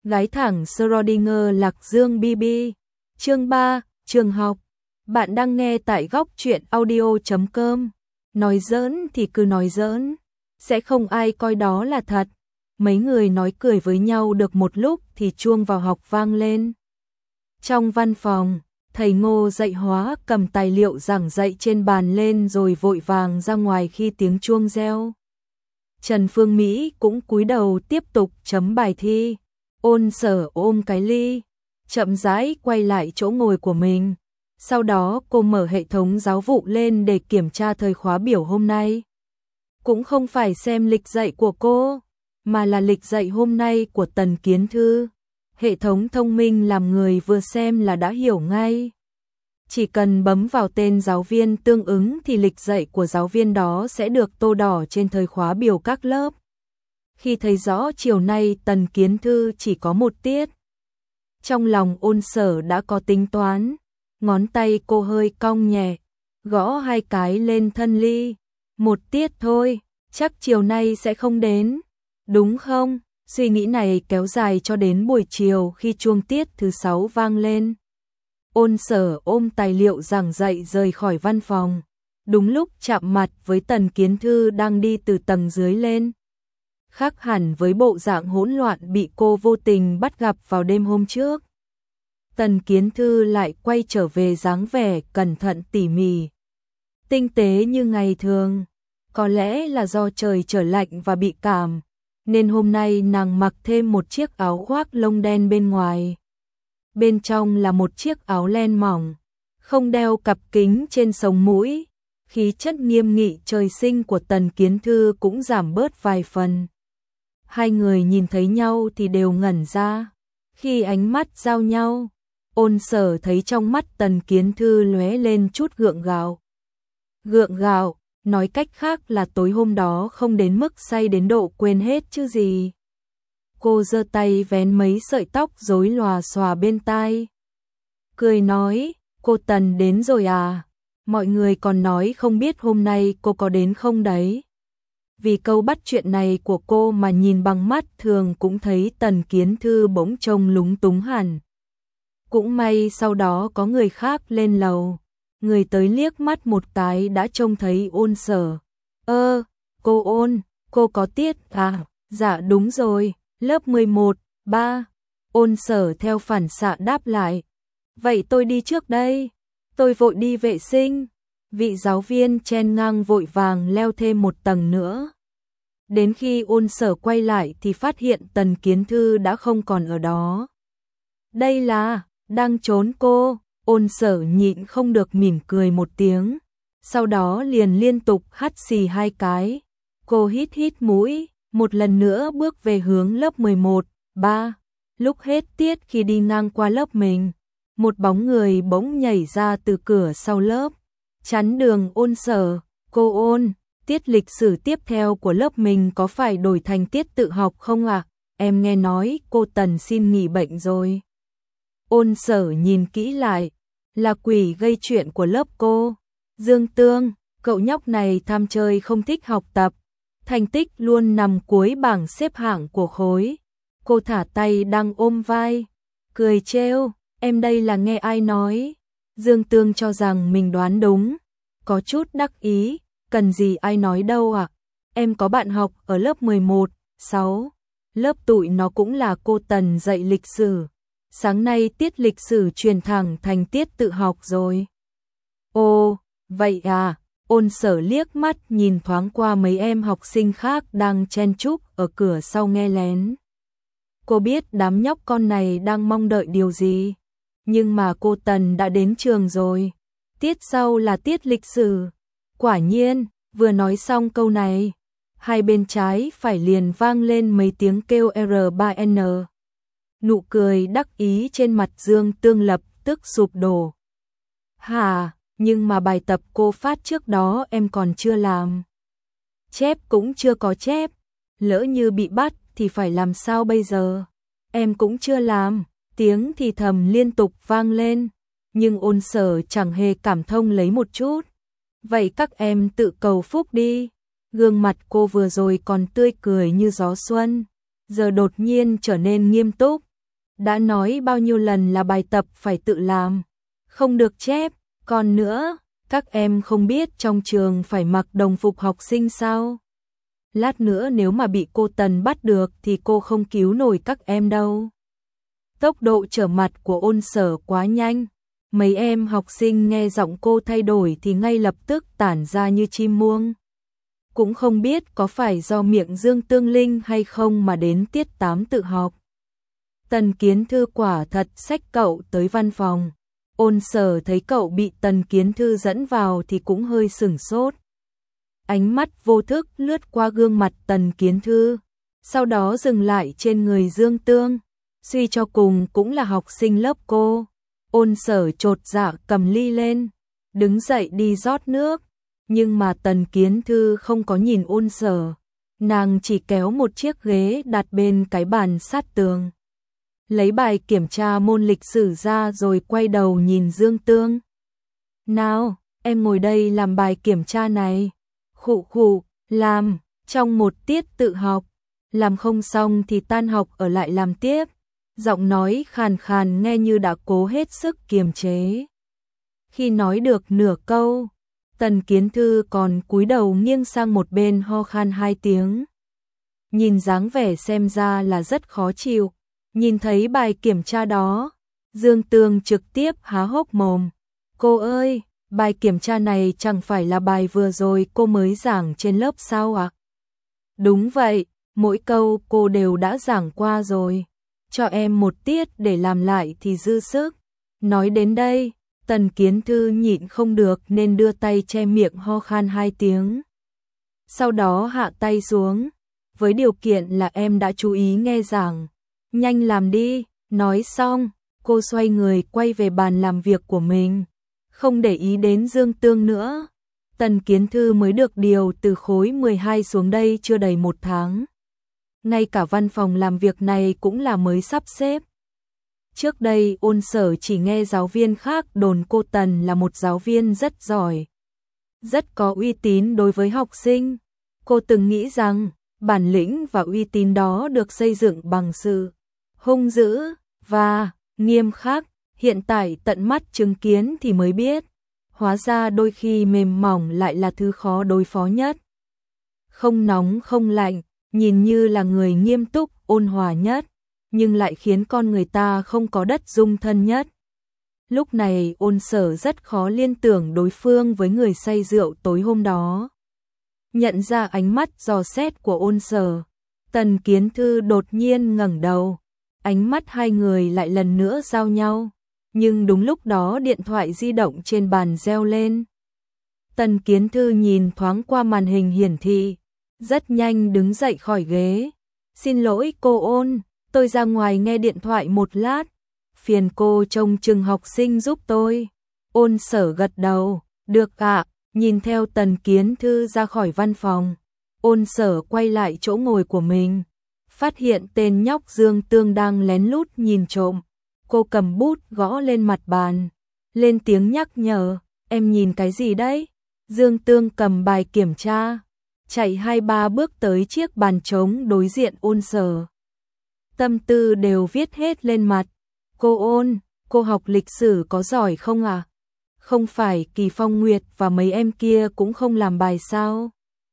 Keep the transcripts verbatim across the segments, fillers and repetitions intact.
Gái thẳng Schrödinger Lạc Dương bê bê. Chương ba, trường học. Bạn đang nghe tại góc truyện audio chấm com. Nói giỡn thì cứ nói giỡn, sẽ không ai coi đó là thật. Mấy người nói cười với nhau được một lúc thì chuông vào học vang lên. Trong văn phòng, thầy Ngô dạy hóa cầm tài liệu giảng dạy trên bàn lên rồi vội vàng ra ngoài khi tiếng chuông reo. Trần Phương Mỹ cũng cúi đầu tiếp tục chấm bài thi. Ôn Sở ôm cái ly, chậm rãi quay lại chỗ ngồi của mình. Sau đó cô mở hệ thống giáo vụ lên để kiểm tra thời khóa biểu hôm nay. Cũng không phải xem lịch dạy của cô, mà là lịch dạy hôm nay của Tần Kiến Thư. Hệ thống thông minh làm người vừa xem là đã hiểu ngay. Chỉ cần bấm vào tên giáo viên tương ứng thì lịch dạy của giáo viên đó sẽ được tô đỏ trên thời khóa biểu các lớp. Khi thấy rõ chiều nay Tần Kiến Thư chỉ có một tiết, trong lòng Ôn Sở đã có tính toán. Ngón tay cô hơi cong nhẹ, gõ hai cái lên thân ly. Một tiết thôi, chắc chiều nay sẽ không đến, đúng không? Suy nghĩ này kéo dài cho đến buổi chiều khi chuông tiết thứ sáu vang lên. Ôn Sở ôm tài liệu giảng dạy rời khỏi văn phòng, đúng lúc chạm mặt với Tần Kiến Thư đang đi từ tầng dưới lên. Khác hẳn với bộ dạng hỗn loạn bị cô vô tình bắt gặp vào đêm hôm trước. Tần Kiến Thư lại quay trở về dáng vẻ cẩn thận tỉ mỉ, tinh tế như ngày thường. Có lẽ là do trời trở lạnh và bị cảm, nên hôm nay nàng mặc thêm một chiếc áo khoác lông đen bên ngoài. Bên trong là một chiếc áo len mỏng, không đeo cặp kính trên sống mũi. Khí chất nghiêm nghị trời sinh của Tần Kiến Thư cũng giảm bớt vài phần. Hai người nhìn thấy nhau thì đều ngẩn ra. Khi ánh mắt giao nhau, Ôn Sở thấy trong mắt Tần Kiến Thư lóe lên chút gượng gạo. Gượng gạo, nói cách khác là tối hôm đó không đến mức say đến độ quên hết chứ gì. Cô giơ tay vén mấy sợi tóc rối lòa xòa bên tai, cười nói, cô Tần đến rồi à? Mọi người còn nói không biết hôm nay cô có đến không đấy. Vì câu bắt chuyện này của cô mà nhìn bằng mắt thường cũng thấy Tần Kiến Thư bỗng trông lúng túng hẳn. Cũng may sau đó có người khác lên lầu. Người tới liếc mắt một cái đã trông thấy Ôn Sở. Ơ, cô Ôn, cô có tiết à? Dạ đúng rồi, lớp mười một, ba. Ôn Sở theo phản xạ đáp lại. Vậy tôi đi trước đây, tôi vội đi vệ sinh. Vị giáo viên chen ngang vội vàng leo thêm một tầng nữa. Đến khi Ôn Sở quay lại thì phát hiện Tần Kiến Thư đã không còn ở đó. Đây là, đang trốn cô. Ôn Sở nhịn không được mỉm cười một tiếng, sau đó liền liên tục hắt xì hai cái. Cô hít hít mũi, một lần nữa bước về hướng lớp mười một, ba. Lúc hết tiết khi đi ngang qua lớp mình, một bóng người bỗng nhảy ra từ cửa sau lớp, chắn đường Ôn Sở. Cô Ôn, tiết lịch sử tiếp theo của lớp mình có phải đổi thành tiết tự học không ạ? À? Em nghe nói cô Tần xin nghỉ bệnh rồi. Ôn Sở nhìn kỹ lại, là quỷ gây chuyện của lớp cô. Dương Tương, cậu nhóc này tham chơi không thích học tập, thành tích luôn nằm cuối bảng xếp hạng của khối. Cô thả tay đang ôm vai, cười trêu, em đây là nghe ai nói. Dương Tương cho rằng mình đoán đúng, có chút đắc ý, cần gì ai nói đâu ạ. À? Em có bạn học ở lớp mười một, sáu, lớp tụi nó cũng là cô Tần dạy lịch sử. Sáng nay tiết lịch sử truyền thẳng thành tiết tự học rồi. Ồ, vậy à? Ôn Sở liếc mắt nhìn thoáng qua mấy em học sinh khác đang chen chúc ở cửa sau nghe lén. Cô biết đám nhóc con này đang mong đợi điều gì, nhưng mà cô Tần đã đến trường rồi. Tiết sau là tiết lịch sử. Quả nhiên, vừa nói xong câu này, hai bên trái phải liền vang lên mấy tiếng kêu R ba N. Nụ cười đắc ý trên mặt Dương Tương lập tức sụp đổ. Hả, nhưng mà bài tập cô phát trước đó em còn chưa làm. Chép cũng chưa có chép, lỡ như bị bắt thì phải làm sao bây giờ? Em cũng chưa làm, tiếng thì thầm liên tục vang lên, nhưng Ôn Sở chẳng hề cảm thông lấy một chút. Vậy các em tự cầu phúc đi. Gương mặt cô vừa rồi còn tươi cười như gió xuân, giờ đột nhiên trở nên nghiêm túc. Đã nói bao nhiêu lần là bài tập phải tự làm, không được chép, còn nữa, các em không biết trong trường phải mặc đồng phục học sinh sao? Lát nữa nếu mà bị cô Tần bắt được thì cô không cứu nổi các em đâu. Tốc độ trở mặt của Ôn Sở quá nhanh, mấy em học sinh nghe giọng cô thay đổi thì ngay lập tức tản ra như chim muông. Cũng không biết có phải do miệng Dương Tương Linh hay không mà đến tiết tám tự học. Tần Kiến Thư quả thật xách cậu tới văn phòng. Ôn Sở thấy cậu bị Tần Kiến Thư dẫn vào thì cũng hơi sửng sốt. Ánh mắt vô thức lướt qua gương mặt Tần Kiến Thư, sau đó dừng lại trên người Dương Tương. Suy cho cùng cũng là học sinh lớp cô. Ôn Sở chột dạ cầm ly lên, đứng dậy đi rót nước. Nhưng mà Tần Kiến Thư không có nhìn Ôn Sở, nàng chỉ kéo một chiếc ghế đặt bên cái bàn sát tường. Lấy bài kiểm tra môn lịch sử ra rồi quay đầu nhìn Dương Tương. Nào, em ngồi đây làm bài kiểm tra này. Khụ khụ, làm, trong một tiết tự học. Làm không xong thì tan học ở lại làm tiếp. Giọng nói khàn khàn nghe như đã cố hết sức kiềm chế. Khi nói được nửa câu, Tần Kiến Thư còn cúi đầu nghiêng sang một bên ho khan hai tiếng. Nhìn dáng vẻ xem ra là rất khó chịu. Nhìn thấy bài kiểm tra đó, Dương Tương trực tiếp há hốc mồm. Cô ơi, bài kiểm tra này chẳng phải là bài vừa rồi cô mới giảng trên lớp sao ạ? Đúng vậy, mỗi câu cô đều đã giảng qua rồi. Cho em một tiết để làm lại thì dư sức. Nói đến đây, Tần Kiến Thư nhịn không được nên đưa tay che miệng ho khan hai tiếng. Sau đó hạ tay xuống, với điều kiện là em đã chú ý nghe giảng. Nhanh làm đi, nói xong, cô xoay người quay về bàn làm việc của mình, không để ý đến Dương Tương nữa. Tần Kiến Thư mới được điều từ khối mười hai xuống đây chưa đầy một tháng. Ngay cả văn phòng làm việc này cũng là mới sắp xếp. Trước đây Ôn Sở chỉ nghe giáo viên khác đồn cô Tần là một giáo viên rất giỏi, rất có uy tín đối với học sinh. Cô từng nghĩ rằng bản lĩnh và uy tín đó được xây dựng bằng sự hung dữ và nghiêm khắc. Hiện tại tận mắt chứng kiến thì mới biết, hóa ra đôi khi mềm mỏng lại là thứ khó đối phó nhất. Không nóng không lạnh, nhìn như là người nghiêm túc, ôn hòa nhất, nhưng lại khiến con người ta không có đất dung thân nhất. Lúc này Ôn Sở rất khó liên tưởng đối phương với người say rượu tối hôm đó. Nhận ra ánh mắt dò xét của Ôn Sở, Tần Kiến Thư đột nhiên ngẩng đầu, ánh mắt hai người lại lần nữa giao nhau. Nhưng đúng lúc đó điện thoại di động trên bàn reo lên. Tần Kiến Thư nhìn thoáng qua màn hình hiển thị, rất nhanh đứng dậy khỏi ghế. Xin lỗi cô Ôn, tôi ra ngoài nghe điện thoại một lát, phiền cô trông chừng học sinh giúp tôi. Ôn Sở gật đầu, được ạ. Nhìn theo Tần Kiến Thư ra khỏi văn phòng, Ôn Sở quay lại chỗ ngồi của mình, phát hiện tên nhóc Dương Tương đang lén lút nhìn trộm. Cô cầm bút gõ lên mặt bàn, lên tiếng nhắc nhở, em nhìn cái gì đấy? Dương Tương cầm bài kiểm tra, chạy hai ba bước tới chiếc bàn trống đối diện Ôn Sở. Tâm tư đều viết hết lên mặt. Cô Ôn, cô học lịch sử có giỏi không à? Không phải Kỳ Phong Nguyệt và mấy em kia cũng không làm bài sao?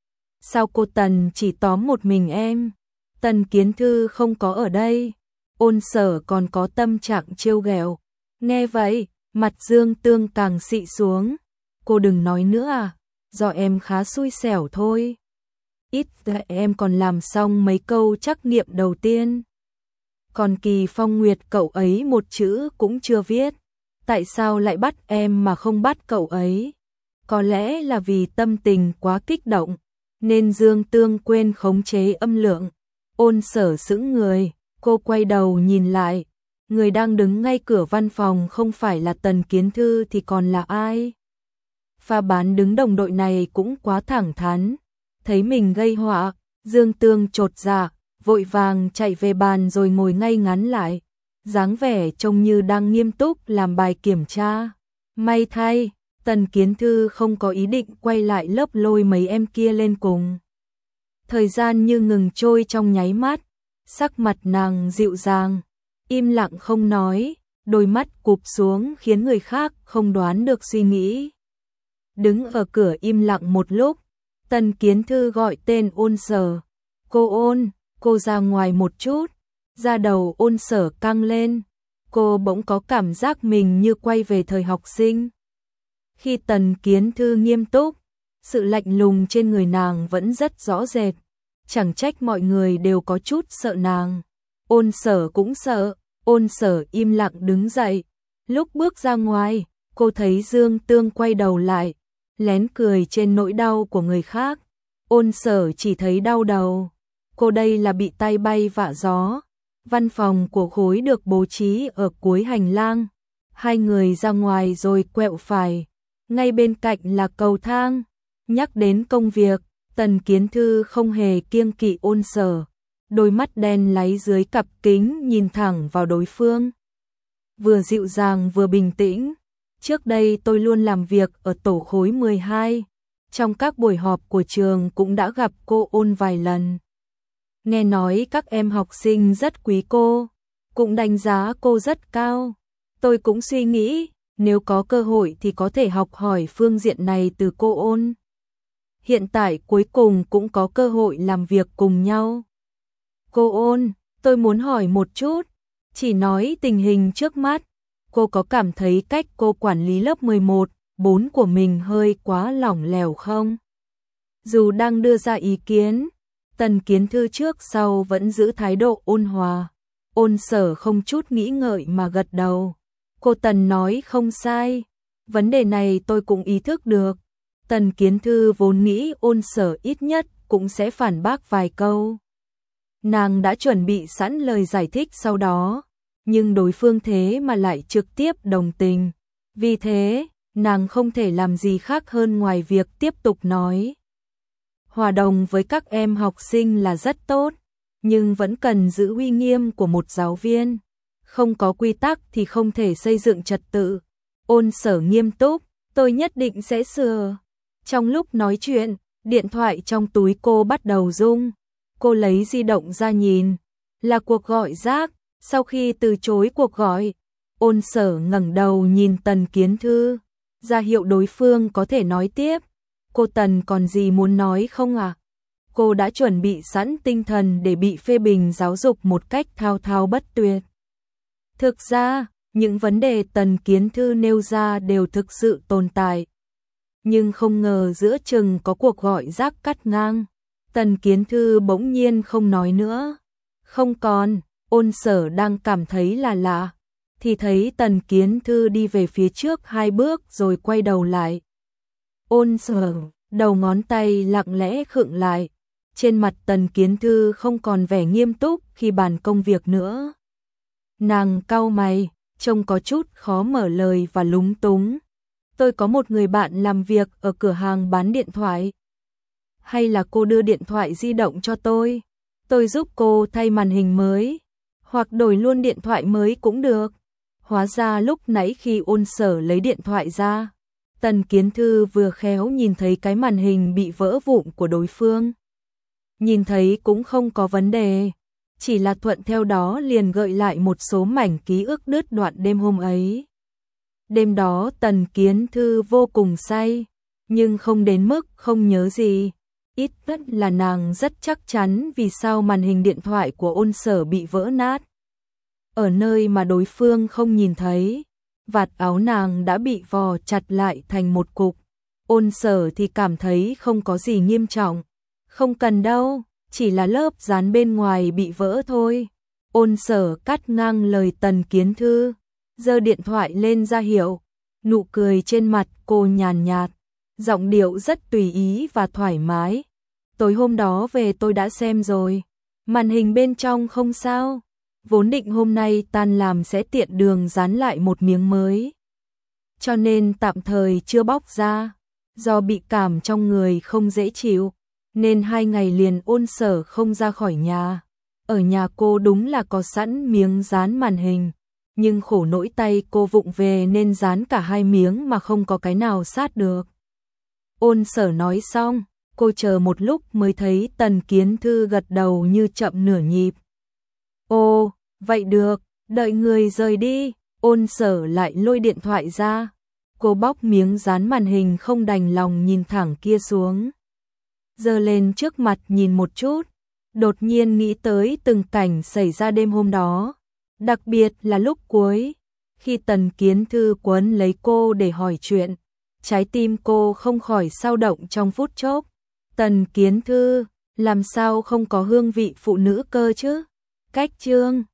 Sao cô Tần chỉ tóm một mình em? Tần Kiến Thư không có ở đây. Ôn Sở còn có tâm trạng trêu ghẹo. Nghe vậy, mặt Dương Tương càng xị xuống. Cô đừng nói nữa à, do em khá xui xẻo thôi. Ít ra em còn làm xong mấy câu trắc nghiệm đầu tiên. Còn Kỳ Phong Nguyệt cậu ấy một chữ cũng chưa viết. Tại sao lại bắt em mà không bắt cậu ấy? Có lẽ là vì tâm tình quá kích động, nên Dương Tương quên khống chế âm lượng. Ôn Sở sững người, cô quay đầu nhìn lại. Người đang đứng ngay cửa văn phòng không phải là Tần Kiến Thư thì còn là ai? Pha bán đứng đồng đội này cũng quá thẳng thắn. Thấy mình gây họa, Dương Tương chột dạ, vội vàng chạy về bàn rồi ngồi ngay ngắn lại. Dáng vẻ trông như đang nghiêm túc làm bài kiểm tra. May thay, Tần Kiến Thư không có ý định quay lại lớp lôi mấy em kia lên cùng. Thời gian như ngừng trôi trong nháy mắt, sắc mặt nàng dịu dàng, im lặng không nói, đôi mắt cụp xuống khiến người khác không đoán được suy nghĩ. Đứng ở cửa im lặng một lúc, Tần Kiến Thư gọi tên Ôn Sở. Cô Ôn, cô ra ngoài một chút. Da đầu Ôn Sở căng lên, cô bỗng có cảm giác mình như quay về thời học sinh. Khi Tần Kiến Thư nghiêm túc, sự lạnh lùng trên người nàng vẫn rất rõ rệt, chẳng trách mọi người đều có chút sợ nàng. Ôn Sở cũng sợ, Ôn Sở im lặng đứng dậy. Lúc bước ra ngoài, cô thấy Dương Tương quay đầu lại, lén cười trên nỗi đau của người khác. Ôn Sở chỉ thấy đau đầu. Cô đây là bị tay bay vạ gió. Văn phòng của khối được bố trí ở cuối hành lang. Hai người ra ngoài rồi quẹo phải. Ngay bên cạnh là cầu thang. Nhắc đến công việc, Tần Kiến Thư không hề kiêng kỵ Ôn Sở. Đôi mắt đen láy dưới cặp kính nhìn thẳng vào đối phương. Vừa dịu dàng vừa bình tĩnh. Trước đây tôi luôn làm việc ở tổ khối mười hai. Trong các buổi họp của trường cũng đã gặp cô Ôn vài lần. Nghe nói các em học sinh rất quý cô, cũng đánh giá cô rất cao. Tôi cũng suy nghĩ, nếu có cơ hội thì có thể học hỏi phương diện này từ cô Ôn. Hiện tại cuối cùng cũng có cơ hội làm việc cùng nhau. Cô Ôn, tôi muốn hỏi một chút, chỉ nói tình hình trước mắt, cô có cảm thấy cách cô quản lý lớp mười một, bốn của mình hơi quá lỏng lẻo không? Dù đang đưa ra ý kiến, Tần Kiến Thư trước sau vẫn giữ thái độ ôn hòa. Ôn Sở không chút nghĩ ngợi mà gật đầu. Cô Tần nói không sai, vấn đề này tôi cũng ý thức được. Tần Kiến Thư vốn nghĩ Ôn Sở ít nhất cũng sẽ phản bác vài câu. Nàng đã chuẩn bị sẵn lời giải thích sau đó, nhưng đối phương thế mà lại trực tiếp đồng tình. Vì thế, nàng không thể làm gì khác hơn ngoài việc tiếp tục nói. Hòa đồng với các em học sinh là rất tốt, nhưng vẫn cần giữ uy nghiêm của một giáo viên. Không có quy tắc thì không thể xây dựng trật tự. Ôn Sở nghiêm túc, tôi nhất định sẽ sửa. Trong lúc nói chuyện, điện thoại trong túi cô bắt đầu rung. Cô lấy di động ra nhìn, là cuộc gọi rác. Sau khi từ chối cuộc gọi, Ôn Sở ngẩng đầu nhìn Tần Kiến Thư, ra hiệu đối phương có thể nói tiếp. Cô Tần còn gì muốn nói không ạ? À? Cô đã chuẩn bị sẵn tinh thần để bị phê bình giáo dục một cách thao thao bất tuyệt. Thực ra, những vấn đề Tần Kiến Thư nêu ra đều thực sự tồn tại. Nhưng không ngờ giữa chừng có cuộc gọi rác cắt ngang. Tần Kiến Thư bỗng nhiên không nói nữa. Không còn, Ôn Sở đang cảm thấy là lạ, thì thấy Tần Kiến Thư đi về phía trước hai bước rồi quay đầu lại. Ôn Sở, đầu ngón tay lặng lẽ khựng lại. Trên mặt Tần Kiến Thư không còn vẻ nghiêm túc khi bàn công việc nữa. Nàng cau mày, trông có chút khó mở lời và lúng túng. Tôi có một người bạn làm việc ở cửa hàng bán điện thoại. Hay là cô đưa điện thoại di động cho tôi? Tôi giúp cô thay màn hình mới, hoặc đổi luôn điện thoại mới cũng được. Hóa ra lúc nãy khi Ôn Sở lấy điện thoại ra, Tần Kiến Thư vừa khéo nhìn thấy cái màn hình bị vỡ vụn của đối phương. Nhìn thấy cũng không có vấn đề, chỉ là thuận theo đó liền gợi lại một số mảnh ký ức đứt đoạn đêm hôm ấy. Đêm đó Tần Kiến Thư vô cùng say, nhưng không đến mức không nhớ gì. Ít nhất là nàng rất chắc chắn vì sao màn hình điện thoại của Ôn Sở bị vỡ nát. Ở nơi mà đối phương không nhìn thấy, vạt áo nàng đã bị vò chặt lại thành một cục. Ôn Sở thì cảm thấy không có gì nghiêm trọng. Không cần đâu, chỉ là lớp dán bên ngoài bị vỡ thôi. Ôn Sở cắt ngang lời Tần Kiến Thư, giơ điện thoại lên ra hiệu. Nụ cười trên mặt cô nhàn nhạt, giọng điệu rất tùy ý và thoải mái. Tối hôm đó về tôi đã xem rồi, màn hình bên trong không sao. Vốn định hôm nay tan làm sẽ tiện đường dán lại một miếng mới, cho nên tạm thời chưa bóc ra. Do bị cảm trong người không dễ chịu, nên hai ngày liền Ôn Sở không ra khỏi nhà. Ở nhà cô đúng là có sẵn miếng dán màn hình, nhưng khổ nỗi tay cô vụng về nên dán cả hai miếng mà không có cái nào sát được. Ôn Sở nói xong, cô chờ một lúc mới thấy Tần Kiến Thư gật đầu như chậm nửa nhịp. Ồ, vậy được, Đợi người rời đi, Ôn Sở lại lôi điện thoại ra. Cô bóc miếng dán màn hình không đành lòng nhìn thẳng kia xuống. Giơ lên trước mặt nhìn một chút, đột nhiên nghĩ tới từng cảnh xảy ra đêm hôm đó. Đặc biệt là lúc cuối, khi Tần Kiến Thư quấn lấy cô để hỏi chuyện, trái tim cô không khỏi dao động trong phút chốc. Tần Kiến Thư, làm sao không có hương vị phụ nữ cơ chứ? Cách chương